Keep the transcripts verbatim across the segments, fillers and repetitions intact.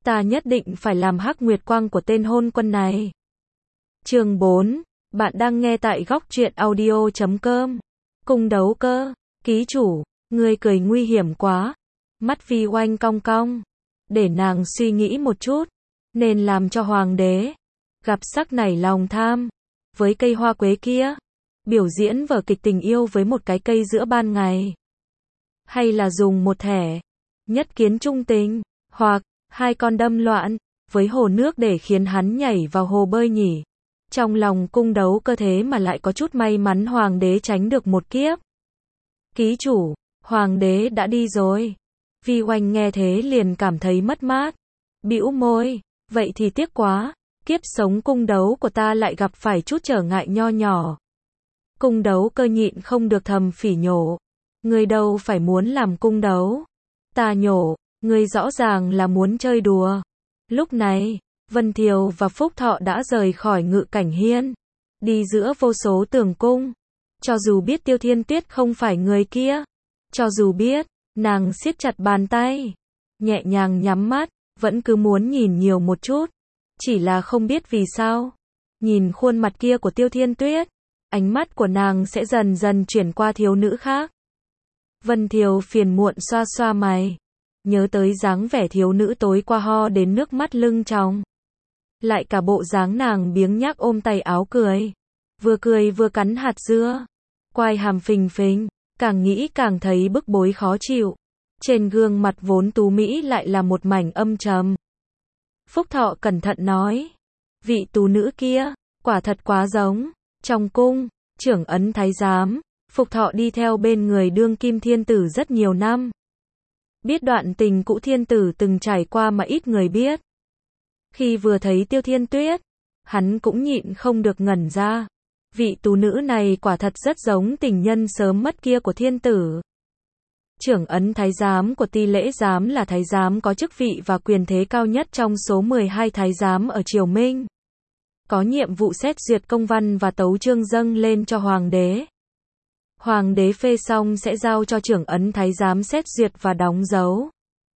Ta nhất định phải làm hắc nguyệt quang của tên hôn quân này. Chương bốn. Bạn đang nghe tại góc truyện audio chấm com. Cung đấu cơ. Ký chủ, người cười nguy hiểm quá. Mắt Vi Oanh cong cong. Để nàng suy nghĩ một chút. Nên làm cho hoàng đế gặp sắc nảy lòng tham. Với cây hoa quế kia. Biểu diễn vở kịch tình yêu với một cái cây giữa ban ngày. Hay là dùng một thẻ nhất kiến trung tình. Hoặc hai con đâm loạn với hồ nước để khiến hắn nhảy vào hồ bơi nhỉ. Trong lòng cung đấu cơ thế mà lại có chút may mắn hoàng đế tránh được một kiếp. Ký chủ, hoàng đế đã đi rồi. Vi Oanh nghe thế liền cảm thấy mất mát. Bĩu môi, vậy thì tiếc quá, kiếp sống cung đấu của ta lại gặp phải chút trở ngại nho nhỏ. Cung đấu cơ nhịn không được thầm phỉ nhổ. Người đâu phải muốn làm cung đấu. Ta nhổ, người rõ ràng là muốn chơi đùa. Lúc này, Vân Thiều và Phúc Thọ đã rời khỏi Ngự Cảnh Hiên, đi giữa vô số tường cung. Cho dù biết Tiêu Thiên Tuyết không phải người kia, cho dù biết, nàng siết chặt bàn tay, nhẹ nhàng nhắm mắt, vẫn cứ muốn nhìn nhiều một chút. Chỉ là không biết vì sao, nhìn khuôn mặt kia của Tiêu Thiên Tuyết, ánh mắt của nàng sẽ dần dần chuyển qua thiếu nữ khác. Vân Thiều phiền muộn xoa xoa mày, nhớ tới dáng vẻ thiếu nữ tối qua ho đến nước mắt lưng tròng. Lại cả bộ dáng nàng biếng nhác ôm tay áo cười, vừa cười vừa cắn hạt dưa, quai hàm phình phình, càng nghĩ càng thấy bức bối khó chịu. Trên gương mặt vốn tú mỹ lại là một mảnh âm trầm. Phúc Thọ cẩn thận nói, vị tú nữ kia, quả thật quá giống. Trong cung, trưởng ấn thái giám, Phúc Thọ đi theo bên người đương kim thiên tử rất nhiều năm. Biết đoạn tình cũ thiên tử từng trải qua mà ít người biết. Khi vừa thấy Tiêu Thiên Tuyết, hắn cũng nhịn không được ngẩn ra. Vị tú nữ này quả thật rất giống tình nhân sớm mất kia của thiên tử. Trưởng ấn thái giám của Ti Lễ giám là thái giám có chức vị và quyền thế cao nhất trong số mười hai thái giám ở triều Minh. Có nhiệm vụ xét duyệt công văn và tấu chương dâng lên cho hoàng đế. Hoàng đế phê xong sẽ giao cho trưởng ấn thái giám xét duyệt và đóng dấu.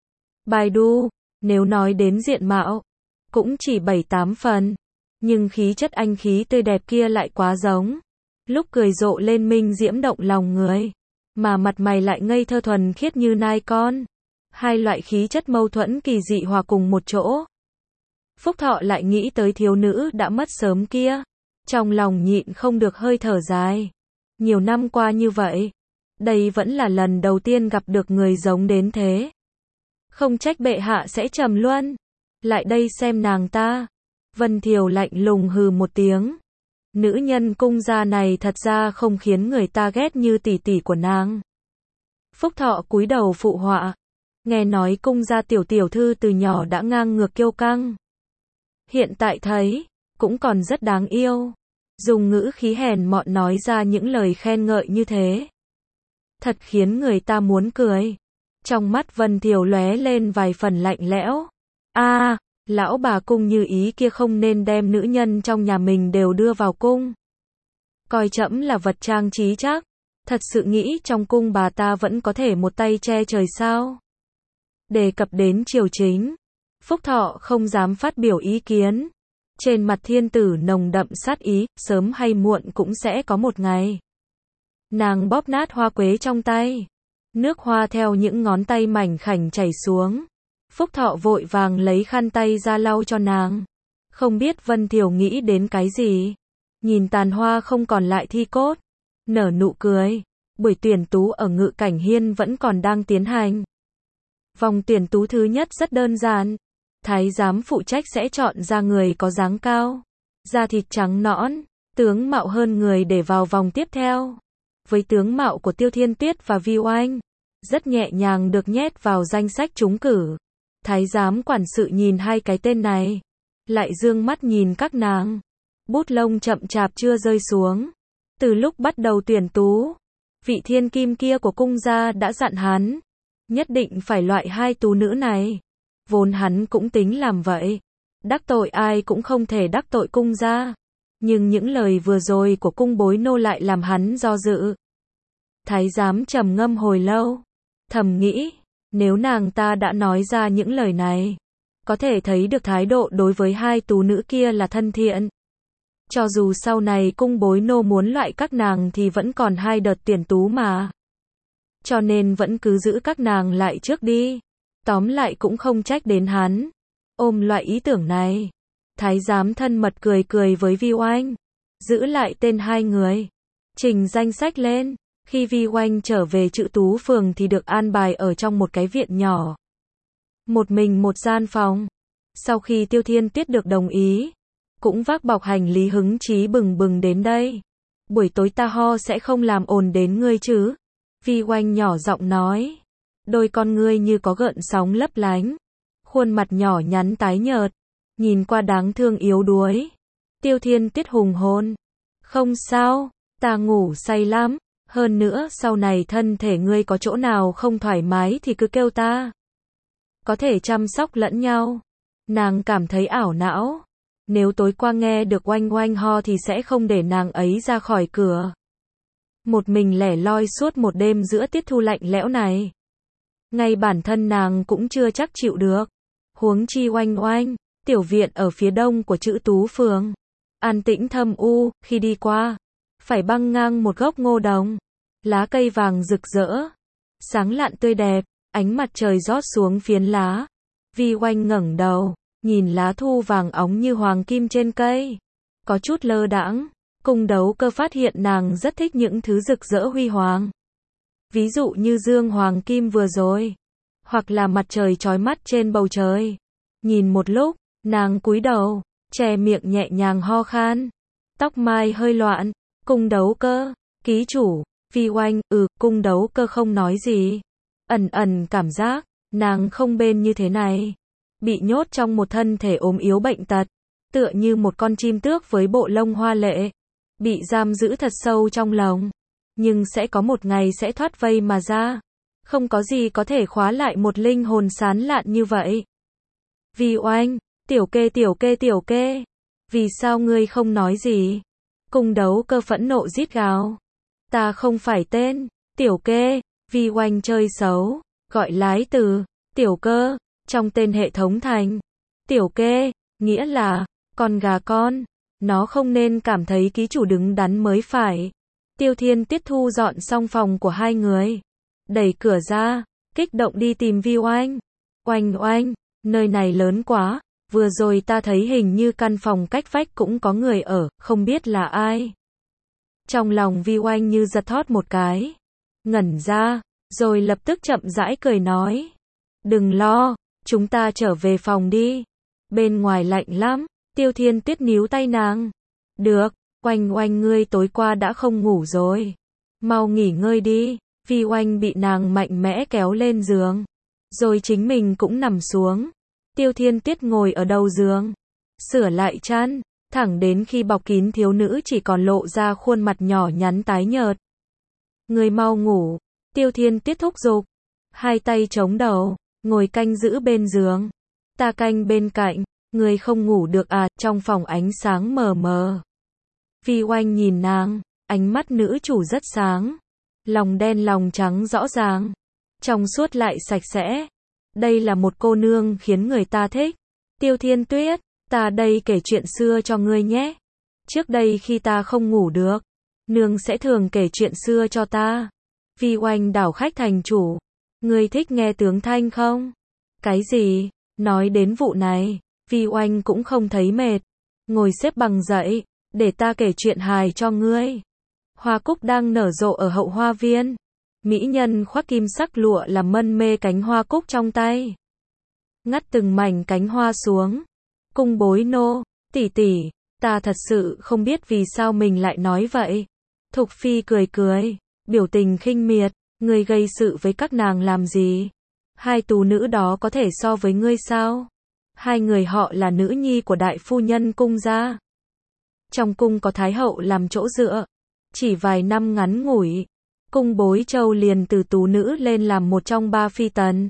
Bài đu, nếu nói đến diện mạo, cũng chỉ bảy tám phần. Nhưng khí chất anh khí tươi đẹp kia lại quá giống. Lúc cười rộ lên minh diễm động lòng người. Mà mặt mày lại ngây thơ thuần khiết như nai con. Hai loại khí chất mâu thuẫn kỳ dị hòa cùng một chỗ. Phúc Thọ lại nghĩ tới thiếu nữ đã mất sớm kia. Trong lòng nhịn không được hơi thở dài. Nhiều năm qua như vậy, đây vẫn là lần đầu tiên gặp được người giống đến thế. Không trách bệ hạ sẽ trầm luân. Lại đây xem nàng ta. Vân Thiều lạnh lùng hừ một tiếng. Nữ nhân cung gia này thật ra không khiến người ta ghét như tỷ tỷ của nàng. Phúc Thọ cúi đầu phụ họa. Nghe nói cung gia tiểu tiểu thư từ nhỏ đã ngang ngược kiêu căng. Hiện tại thấy, cũng còn rất đáng yêu. Dùng ngữ khí hèn mọn nói ra những lời khen ngợi như thế. Thật khiến người ta muốn cười. Trong mắt Vân Thiều lóe lên vài phần lạnh lẽo. A, à, lão bà cung như ý kia không nên đem nữ nhân trong nhà mình đều đưa vào cung. Coi trẫm là vật trang trí chắc. Thật sự nghĩ trong cung bà ta vẫn có thể một tay che trời sao? Đề cập đến triều chính, Phúc Thọ không dám phát biểu ý kiến. Trên mặt thiên tử nồng đậm sát ý, sớm hay muộn cũng sẽ có một ngày. Nàng bóp nát hoa quế trong tay. Nước hoa theo những ngón tay mảnh khảnh chảy xuống. Phúc Thọ vội vàng lấy khăn tay ra lau cho nàng. Không biết Vân Thiều nghĩ đến cái gì. Nhìn tàn hoa không còn lại thi cốt. Nở nụ cười. Buổi tuyển tú ở Ngự Cảnh Hiên vẫn còn đang tiến hành. Vòng tuyển tú thứ nhất rất đơn giản. Thái giám phụ trách sẽ chọn ra người có dáng cao, da thịt trắng nõn, tướng mạo hơn người để vào vòng tiếp theo. Với tướng mạo của Tiêu Thiên Tuyết và Vi Oanh, rất nhẹ nhàng được nhét vào danh sách trúng cử. Thái giám quản sự nhìn hai cái tên này, lại dương mắt nhìn các nàng. Bút lông chậm chạp chưa rơi xuống. Từ lúc bắt đầu tuyển tú, vị thiên kim kia của cung gia đã dặn hắn, nhất định phải loại hai tú nữ này. Vốn hắn cũng tính làm vậy. Đắc tội ai cũng không thể đắc tội cung gia. Nhưng những lời vừa rồi của cung bối nô lại làm hắn do dự. Thái giám trầm ngâm hồi lâu. Thầm nghĩ, nếu nàng ta đã nói ra những lời này, có thể thấy được thái độ đối với hai tú nữ kia là thân thiện. Cho dù sau này cung bối nô muốn loại các nàng thì vẫn còn hai đợt tuyển tú mà. Cho nên vẫn cứ giữ các nàng lại trước đi. Tóm lại cũng không trách đến hắn. Ôm loại ý tưởng này, thái giám thân mật cười cười với Vi Oanh, giữ lại tên hai người, trình danh sách lên. Khi Vi Oanh trở về Chữ Tú phường thì được an bài ở trong một cái viện nhỏ. Một mình một gian phòng. Sau khi Tiêu Thiên Tuyết được đồng ý, cũng vác bọc hành lý hứng chí bừng bừng đến đây. Buổi tối ta ho sẽ không làm ồn đến ngươi chứ? Vi Oanh nhỏ giọng nói. Đôi con ngươi như có gợn sóng lấp lánh. Khuôn mặt nhỏ nhắn tái nhợt, nhìn qua đáng thương yếu đuối. Tiêu Thiên Tuyết hùng hồn. Không sao, ta ngủ say lắm. Hơn nữa sau này thân thể ngươi có chỗ nào không thoải mái thì cứ kêu ta. Có thể chăm sóc lẫn nhau. Nàng cảm thấy ảo não. Nếu tối qua nghe được Oanh Oanh ho thì sẽ không để nàng ấy ra khỏi cửa. Một mình lẻ loi suốt một đêm giữa tiết thu lạnh lẽo này. Ngay bản thân nàng cũng chưa chắc chịu được. Huống chi Oanh Oanh, tiểu viện ở phía đông của Chữ Tú phường. An tĩnh thâm u, khi đi qua, phải băng ngang một gốc ngô đồng. Lá cây vàng rực rỡ, sáng lạn tươi đẹp, ánh mặt trời rót xuống phiến lá. Vi Oanh ngẩng đầu, nhìn lá thu vàng óng như hoàng kim trên cây. Có chút lơ đãng, Cung Đấu Cơ phát hiện nàng rất thích những thứ rực rỡ huy hoàng. Ví dụ như dương hoàng kim vừa rồi, hoặc là mặt trời chói mắt trên bầu trời. Nhìn một lúc, nàng cúi đầu, che miệng nhẹ nhàng ho khan. Tóc mai hơi loạn. Cung Đấu Cơ, ký chủ. Vi Oanh, ừ, Cung Đấu Cơ không nói gì. Ẩn ẩn cảm giác, nàng không bên như thế này. Bị nhốt trong một thân thể ốm yếu bệnh tật. Tựa như một con chim tước với bộ lông hoa lệ. Bị giam giữ thật sâu trong lòng. Nhưng sẽ có một ngày sẽ thoát vây mà ra. Không có gì có thể khóa lại một linh hồn sán lạn như vậy. Vi Oanh, tiểu kê tiểu kê tiểu kê. Vì sao ngươi không nói gì? Cung Đấu Cơ phẫn nộ rít gào. Ta không phải tên, tiểu kê. Vi Oanh chơi xấu, gọi lái từ, tiểu cơ, trong tên hệ thống thành. Tiểu kê, nghĩa là, con gà con. Nó không nên cảm thấy ký chủ đứng đắn mới phải. Tiêu Thiên Tuyết thu dọn xong phòng của hai người. Đẩy cửa ra, kích động đi tìm Vi Oanh. Oanh Oanh, nơi này lớn quá. Vừa rồi ta thấy hình như căn phòng cách vách cũng có người ở, không biết là ai. Trong lòng Vi Oanh như giật thót một cái. Ngẩn ra, rồi lập tức chậm rãi cười nói. Đừng lo, chúng ta trở về phòng đi. Bên ngoài lạnh lắm. Tiêu Thiên Tuyết níu tay nàng. Được, Oanh Oanh ngươi tối qua đã không ngủ rồi. Mau nghỉ ngơi đi. Vi Oanh bị nàng mạnh mẽ kéo lên giường. Rồi chính mình cũng nằm xuống. Tiêu Thiên Tuyết ngồi ở đầu giường. Sửa lại chăn. Thẳng đến khi bọc kín thiếu nữ chỉ còn lộ ra khuôn mặt nhỏ nhắn tái nhợt. Ngươi mau ngủ. Tiêu Thiên Tuyết thúc giục. Hai tay chống đầu. Ngồi canh giữ bên giường. Ta canh bên cạnh. Ngươi không ngủ được à? Trong phòng ánh sáng mờ mờ. Vi Oanh nhìn nàng. Ánh mắt nữ chủ rất sáng. Lòng đen lòng trắng rõ ràng. Trong suốt lại sạch sẽ. Đây là một cô nương khiến người ta thích. Tiêu Thiên Tuyết, ta đây kể chuyện xưa cho ngươi nhé. Trước đây khi ta không ngủ được, nương sẽ thường kể chuyện xưa cho ta. Vi Oanh đảo khách thành chủ. Ngươi thích nghe tướng thanh không? Cái gì? Nói đến vụ này, Vi Oanh cũng không thấy mệt. Ngồi xếp bằng dậy, để ta kể chuyện hài cho ngươi. Hoa cúc đang nở rộ ở hậu hoa viên. Mỹ nhân khoác kim sắc lụa làm mân mê cánh hoa cúc trong tay. Ngắt từng mảnh cánh hoa xuống. Cung Bối Nô, tỷ tỷ, ta thật sự không biết vì sao mình lại nói vậy. Thục Phi cười cười, biểu tình khinh miệt, ngươi gây sự với các nàng làm gì? Hai tú nữ đó có thể so với ngươi sao? Hai người họ là nữ nhi của đại phu nhân cung gia. Trong cung có thái hậu làm chỗ dựa. Chỉ vài năm ngắn ngủi, Cung Bối Châu liền từ tú nữ lên làm một trong ba phi tần.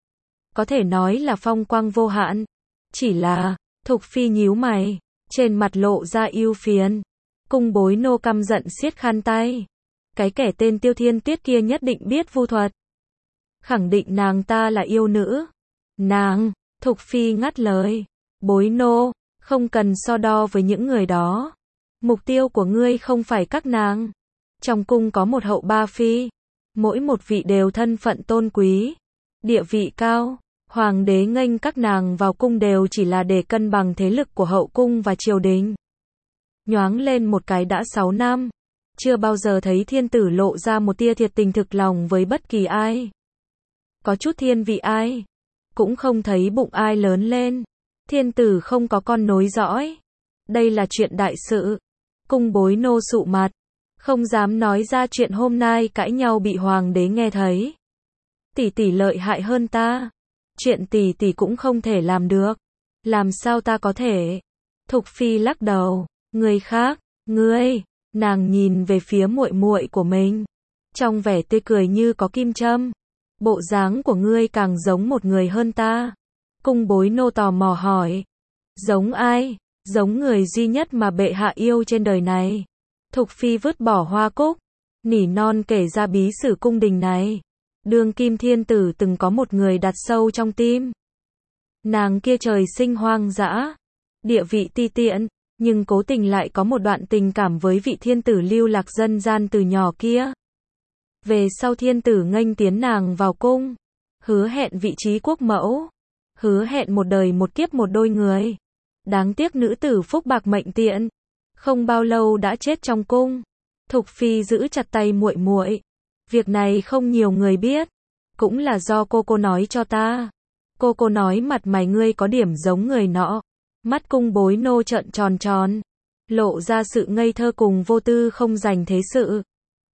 Có thể nói là phong quang vô hạn. Chỉ là, Thục Phi nhíu mày, trên mặt lộ ra ưu phiền. Cung Bối Nô căm giận siết khăn tay. Cái kẻ tên Tiêu Thiên Tuyết kia nhất định biết vu thuật. Khẳng định nàng ta là yêu nữ. Nàng, Thục Phi ngắt lời. Bối nô, không cần so đo với những người đó. Mục tiêu của ngươi không phải các nàng. Trong cung có một hậu ba phi. Mỗi một vị đều thân phận tôn quý, địa vị cao. Hoàng đế nghênh các nàng vào cung đều chỉ là để cân bằng thế lực của hậu cung và triều đình. Nhoáng lên một cái đã sáu năm. Chưa bao giờ thấy thiên tử lộ ra một tia thiệt tình thực lòng với bất kỳ ai. Có chút thiên vị ai. Cũng không thấy bụng ai lớn lên. Thiên tử không có con nối dõi. Đây là chuyện đại sự. Cung bối nô sụ mặt. Không dám nói ra chuyện hôm nay cãi nhau bị hoàng đế nghe thấy. Tỷ tỷ lợi hại hơn ta. Chuyện tỷ tỷ cũng không thể làm được. Làm sao ta có thể? Thục Phi lắc đầu. Người khác, ngươi. Nàng nhìn về phía muội muội của mình. Trong vẻ tươi cười như có kim châm. Bộ dáng của ngươi càng giống một người hơn ta. Cung bối nô tò mò hỏi. Giống ai? Giống người duy nhất mà bệ hạ yêu trên đời này. Thục Phi vứt bỏ hoa cúc. Nỉ non kể ra bí sử cung đình này. Đương kim thiên tử từng có một người đặt sâu trong tim. Nàng kia trời sinh hoang dã. Địa vị ti tiện. Nhưng cố tình lại có một đoạn tình cảm với vị thiên tử lưu lạc dân gian từ nhỏ kia. Về sau thiên tử nghênh tiến nàng vào cung. Hứa hẹn vị trí quốc mẫu. Hứa hẹn một đời một kiếp một đôi người. Đáng tiếc nữ tử phúc bạc mệnh tiện. Không bao lâu đã chết trong cung. Thục Phi giữ chặt tay muội muội. Việc này không nhiều người biết. Cũng là do cô cô nói cho ta. Cô cô nói mặt mày ngươi có điểm giống người nọ. Mắt cung bối nô trợn tròn tròn. Lộ ra sự ngây thơ cùng vô tư không dành thế sự.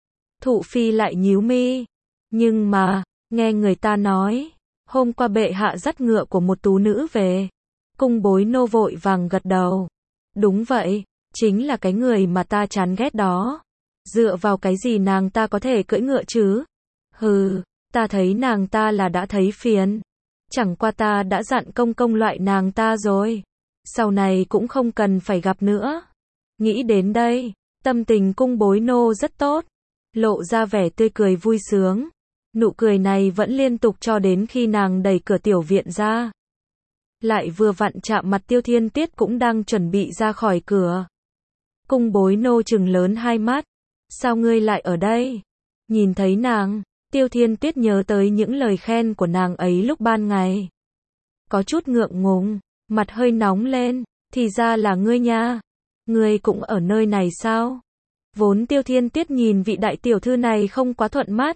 Thụ Phi lại nhíu mi. Nhưng mà, nghe người ta nói. Hôm qua bệ hạ dắt ngựa của một tú nữ về. Cung bối nô vội vàng gật đầu. Đúng vậy, chính là cái người mà ta chán ghét đó. Dựa vào cái gì nàng ta có thể cưỡi ngựa chứ? Hừ, ta thấy nàng ta là đã thấy phiền. Chẳng qua ta đã dặn công công loại nàng ta rồi. Sau này cũng không cần phải gặp nữa. Nghĩ đến đây, tâm tình cung bối nô rất tốt. Lộ ra vẻ tươi cười vui sướng. Nụ cười này vẫn liên tục cho đến khi nàng đẩy cửa tiểu viện ra. Lại vừa vặn chạm mặt Tiêu Thiên Tiết cũng đang chuẩn bị ra khỏi cửa. Cung bối nô trừng lớn hai mắt. Sao ngươi lại ở đây? Nhìn thấy nàng, Tiêu Thiên Tiết nhớ tới những lời khen của nàng ấy lúc ban ngày. Có chút ngượng ngùng, mặt hơi nóng lên. Thì ra là ngươi nha. Ngươi cũng ở nơi này sao? Vốn Tiêu Thiên Tiết nhìn vị đại tiểu thư này không quá thuận mắt.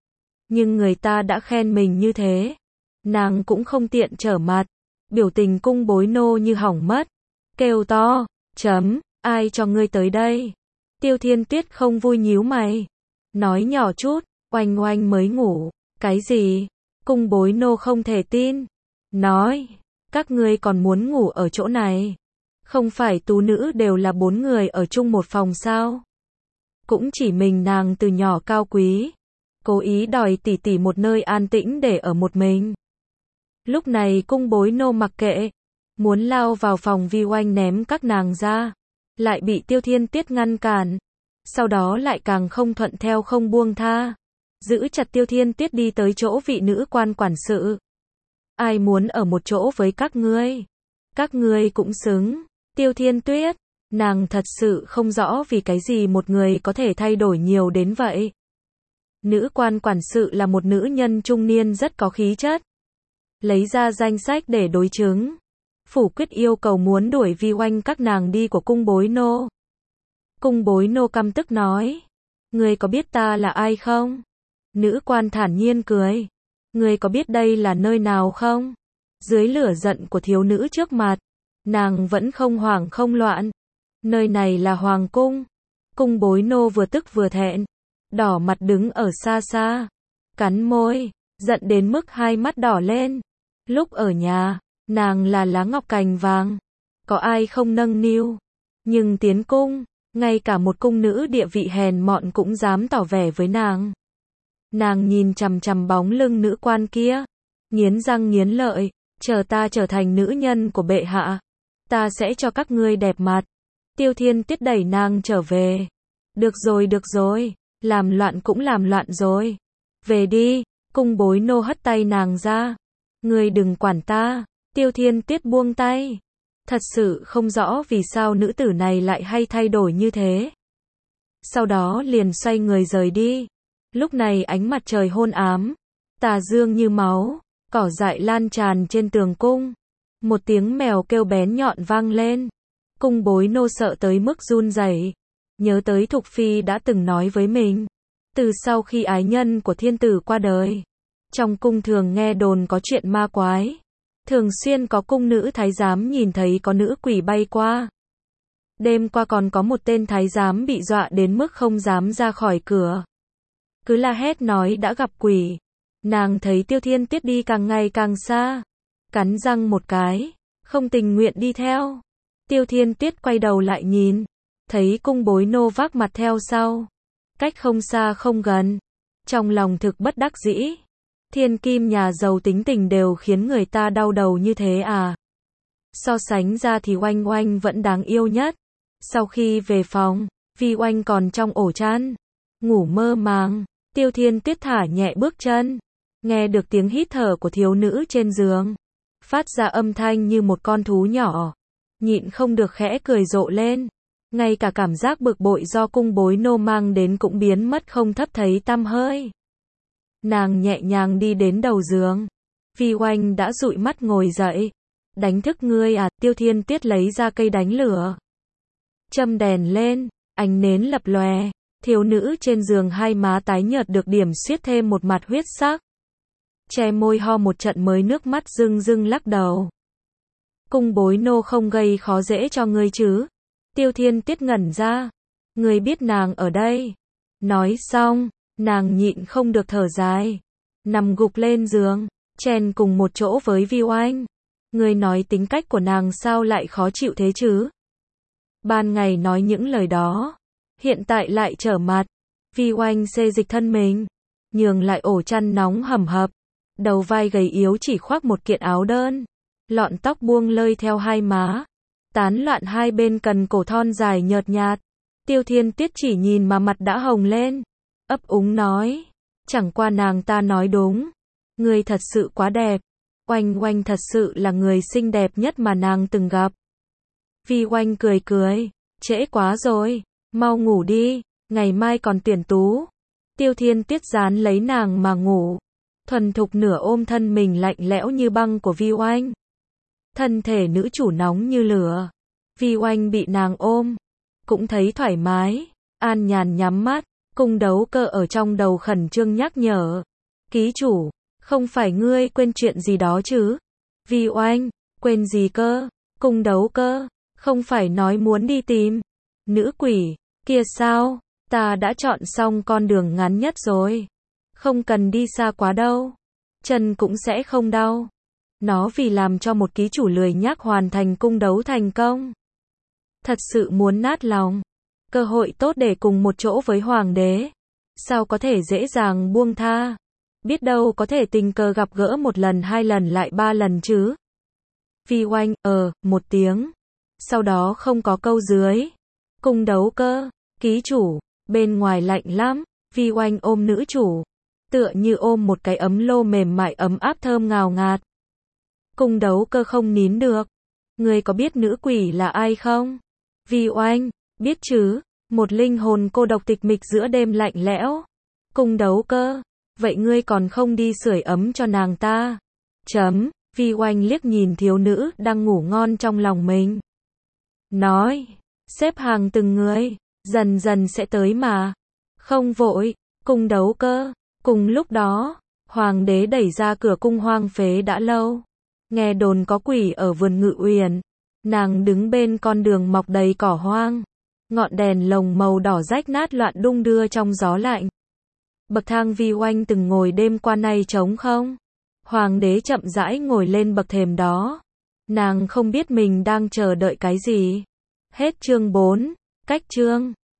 Nhưng người ta đã khen mình như thế. Nàng cũng không tiện trở mặt. Biểu tình cung bối nô như hỏng mất. Kêu to, chấm, ai cho ngươi tới đây? Tiêu Thiên Tuyết không vui nhíu mày. Nói nhỏ chút, oanh oanh mới ngủ. Cái gì? Cung bối nô không thể tin. Nói, các ngươi còn muốn ngủ ở chỗ này. Không phải tú nữ đều là bốn người ở chung một phòng sao? Cũng chỉ mình nàng từ nhỏ cao quý. Cố ý đòi tỉ tỉ một nơi an tĩnh để ở một mình. Lúc này cung bối nô mặc kệ. Muốn lao vào phòng vi oanh ném các nàng ra. Lại bị Tiêu Thiên Tiết ngăn cản. Sau đó lại càng không thuận theo không buông tha. Giữ chặt Tiêu Thiên Tiết đi tới chỗ vị nữ quan quản sự. Ai muốn ở một chỗ với các ngươi? Các ngươi cũng xứng. Tiêu Thiên Tuyết, nàng thật sự không rõ vì cái gì một người có thể thay đổi nhiều đến vậy. Nữ quan quản sự là một nữ nhân trung niên rất có khí chất. Lấy ra danh sách để đối chứng. Phủ quyết yêu cầu muốn đuổi vi oanh các nàng đi của cung bối nô. Cung bối nô căm tức nói. Ngươi có biết ta là ai không? Nữ quan thản nhiên cười. Ngươi có biết đây là nơi nào không? Dưới lửa giận của thiếu nữ trước mặt, nàng vẫn không hoảng không loạn. Nơi này là hoàng cung. Cung bối nô vừa tức vừa thẹn. Đỏ mặt đứng ở xa xa. Cắn môi, giận đến mức hai mắt đỏ lên. Lúc ở nhà, nàng là lá ngọc cành vàng. Có ai không nâng niu. Nhưng tiến cung, ngay cả một cung nữ địa vị hèn mọn cũng dám tỏ vẻ với nàng. Nàng nhìn chằm chằm bóng lưng nữ quan kia. Nghiến răng nghiến lợi. Chờ ta trở thành nữ nhân của bệ hạ. Ta sẽ cho các ngươi đẹp mặt. Tiêu Thiên Tiết đẩy nàng trở về. Được rồi được rồi. Làm loạn cũng làm loạn rồi. Về đi. Cung bối nô hất tay nàng ra. Ngươi đừng quản ta. Tiêu Thiên Tuyết buông tay. Thật sự không rõ vì sao nữ tử này lại hay thay đổi như thế. Sau đó liền xoay người rời đi. Lúc này ánh mặt trời hôn ám, tà dương như máu, cỏ dại lan tràn trên tường cung. Một tiếng mèo kêu bén nhọn vang lên. Cung Bối Nô sợ tới mức run rẩy, nhớ tới Thục Phi đã từng nói với mình. Từ sau khi ái nhân của thiên tử qua đời, trong cung thường nghe đồn có chuyện ma quái. Thường xuyên có cung nữ thái giám nhìn thấy có nữ quỷ bay qua. Đêm qua còn có một tên thái giám bị dọa đến mức không dám ra khỏi cửa. Cứ la hét nói đã gặp quỷ. Nàng thấy Tiêu Thiên Tuyết đi càng ngày càng xa. Cắn răng một cái, không tình nguyện đi theo. Tiêu Thiên Tuyết quay đầu lại nhìn. Thấy Cung Bối Nô vác mặt theo sau. Cách không xa không gần. Trong lòng thực bất đắc dĩ. Thiên kim nhà giàu tính tình đều khiến người ta đau đầu như thế à. So sánh ra thì Oanh Oanh vẫn đáng yêu nhất. Sau khi về phòng, Vi Oanh còn trong ổ chăn, ngủ mơ màng. Tiêu Thiên Tuyết thả nhẹ bước chân, nghe được tiếng hít thở của thiếu nữ trên giường, phát ra âm thanh như một con thú nhỏ, nhịn không được khẽ cười rộ lên. Ngay cả cảm giác bực bội do Cung Bối Nô mang đến cũng biến mất không thấp thấy tăm hơi. Nàng nhẹ nhàng đi đến đầu giường. Vi Oanh đã dụi mắt ngồi dậy. Đánh thức ngươi à? Tiêu Thiên Tuyết lấy ra cây đánh lửa, châm đèn lên, ánh nến lập lòe. Thiếu nữ trên giường hai má tái nhợt được điểm xuyết thêm một mặt huyết sắc. Che môi ho một trận mới nước mắt rưng rưng lắc đầu. Cung Bối Nô không gây khó dễ cho ngươi chứ? Tiêu Thiên Tuyết ngẩn ra. Ngươi biết nàng ở đây. Nói xong, nàng nhịn không được thở dài, nằm gục lên giường, chen cùng một chỗ với Vi Oanh. Ngươi nói tính cách của nàng sao lại khó chịu thế chứ? Ban ngày nói những lời đó, hiện tại lại trở mặt. Vi Oanh xê dịch thân mình, nhường lại ổ chăn nóng hầm hập. Đầu vai gầy yếu chỉ khoác một kiện áo đơn, lọn tóc buông lơi theo hai má, tán loạn hai bên cần cổ thon dài nhợt nhạt. Tiêu Thiên Tuyết chỉ nhìn mà mặt đã hồng lên, ấp úng nói, chẳng qua nàng ta nói đúng, ngươi thật sự quá đẹp. Oanh Oanh thật sự là người xinh đẹp nhất mà nàng từng gặp. Vi Oanh cười cười, trễ quá rồi, mau ngủ đi, ngày mai còn tuyển tú. Tiêu Thiên Tuyết dán lấy nàng mà ngủ, thuần thục nửa ôm thân mình lạnh lẽo như băng của Vi Oanh. Thân thể nữ chủ nóng như lửa. Vi Oanh bị nàng ôm, cũng thấy thoải mái, an nhàn nhắm mắt. Cung Đấu Cơ ở trong đầu khẩn trương nhắc nhở. Ký chủ, không phải ngươi quên chuyện gì đó chứ? Vi Oanh, quên gì cơ? Cung Đấu Cơ, không phải nói muốn đi tìm nữ quỷ kia sao? Ta đã chọn xong con đường ngắn nhất rồi. Không cần đi xa quá đâu. Chân cũng sẽ không đau. Nó vì làm cho một ký chủ lười nhác hoàn thành cung đấu thành công. Thật sự muốn nát lòng. Cơ hội tốt để cùng một chỗ với hoàng đế. Sao có thể dễ dàng buông tha? Biết đâu có thể tình cờ gặp gỡ một lần hai lần lại ba lần chứ. Vi Oanh, ờ, một tiếng. Sau đó không có câu dưới. Cung Đấu Cơ, ký chủ, bên ngoài lạnh lắm. Vi Oanh ôm nữ chủ, tựa như ôm một cái ấm lô mềm mại ấm áp thơm ngào ngạt. Cung Đấu Cơ không nín được. Ngươi có biết nữ quỷ là ai không? Vi Oanh, biết chứ, một linh hồn cô độc tịch mịch giữa đêm lạnh lẽo. Cung Đấu Cơ, vậy ngươi còn không đi sưởi ấm cho nàng ta? Chấm, Vi Oanh liếc nhìn thiếu nữ đang ngủ ngon trong lòng mình. Nói, xếp hàng từng người, dần dần sẽ tới mà. Không vội. Cung Đấu Cơ. Cùng lúc đó, hoàng đế đẩy ra cửa cung hoang phế đã lâu. Nghe đồn có quỷ ở vườn Ngự Uyển. Nàng đứng bên con đường mọc đầy cỏ hoang. Ngọn đèn lồng màu đỏ rách nát loạn đung đưa trong gió lạnh. Bậc thang Vi Oanh từng ngồi đêm qua nay trống không? Hoàng đế chậm rãi ngồi lên bậc thềm đó. Nàng không biết mình đang chờ đợi cái gì. Hết chương bốn. Cách chương